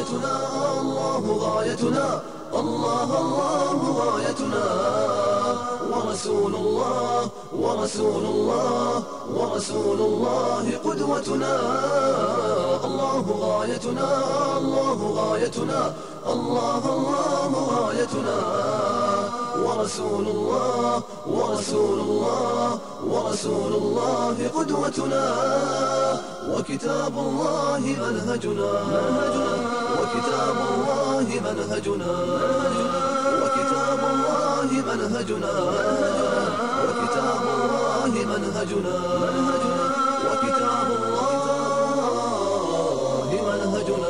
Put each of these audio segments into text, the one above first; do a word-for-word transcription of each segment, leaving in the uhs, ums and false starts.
غايتنا، الله غايتنا، الله الله غايتنا. ورسول الله ورسول الله ورسول الله قدوتنا. الله غايتنا، الله غايتنا، الله الله غايتنا. ورسول الله ورسول الله ورسول الله قدوتنا. وكتاب الله منهجنا، وكتاب الله منهجنا، وكتاب الله منهجنا، وكتاب الله منهجنا، وكتاب الله منهجنا.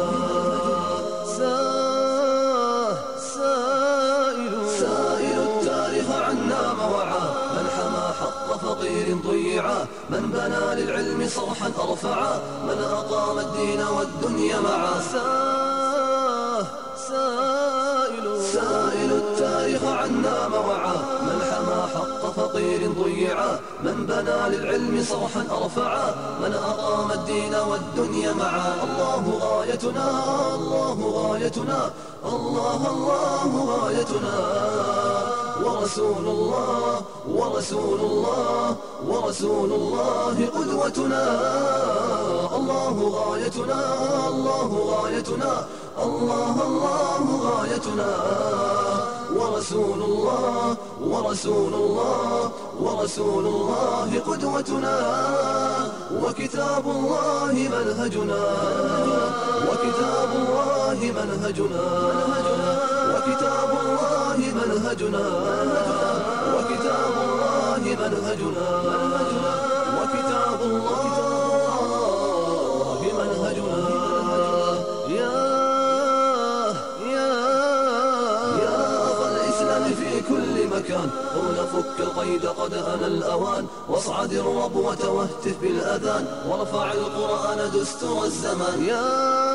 سائل سائل التاريخ عنا موعى، من حمى حق فقير ضيعا، من بنى للعلم صرحا أرفعا، من أقام الدين والدنيا معا. سائل سائل التاريخ عنا موعى، من حمى حق فقير ضيعا، من بنى للعلم صرحا أرفعا، من أقام الدين والدنيا معا. الله غايتنا، الله غايتنا، الله الله غايتنا. ورسول الله ورسول الله ورسول الله قدوتنا. الله غايتنا، الله غايتنا، الله الله غايتنا. ورسول الله ورسول الله ورسول الله قدوتنا. وكتاب الله منهجنا، وكتاب الله منهجنا، وكتاب الله منهجنا، وكتاب الله منهجنا، وكتاب الله منهجنا. يا يا يا أخا الإسلام في كل مكان، هنا فك القيد قد أنا الأوان، واصعد الربوة واهتف بالأذان، وارفع القرآن دستور الزمان. يا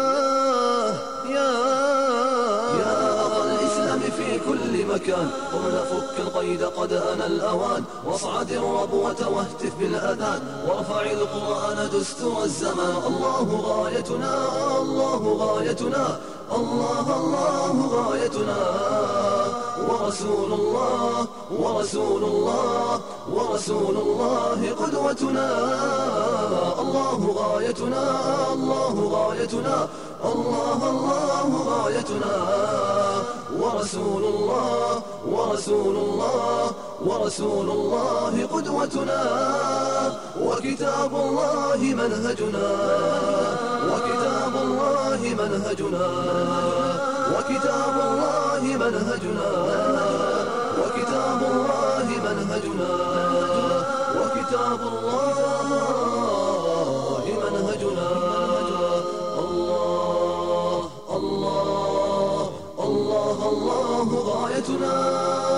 يا يا أخا الإسلام في كل مكان، هنا فك القيد قد أنا الأوان، واصعد الربوة واهتف بالأذان، وارفع القرآن دستور الزمان. الله غايتنا، الله غايتنا، الله الله غايتنا. ورسول الله ورسول الله ورسول الله قدوتنا. الله غايتنا، الله غايتنا، الله الله غايتنا. ورسول الله ورسول الله ورسول الله قدوتنا. وكتاب الله منهجنا، وكتاب الله منهجنا، وكتاب الله منهجنا، وكتاب الله منهجنا، وكتاب الله منهجنا. الله الله الله الله غايتنا.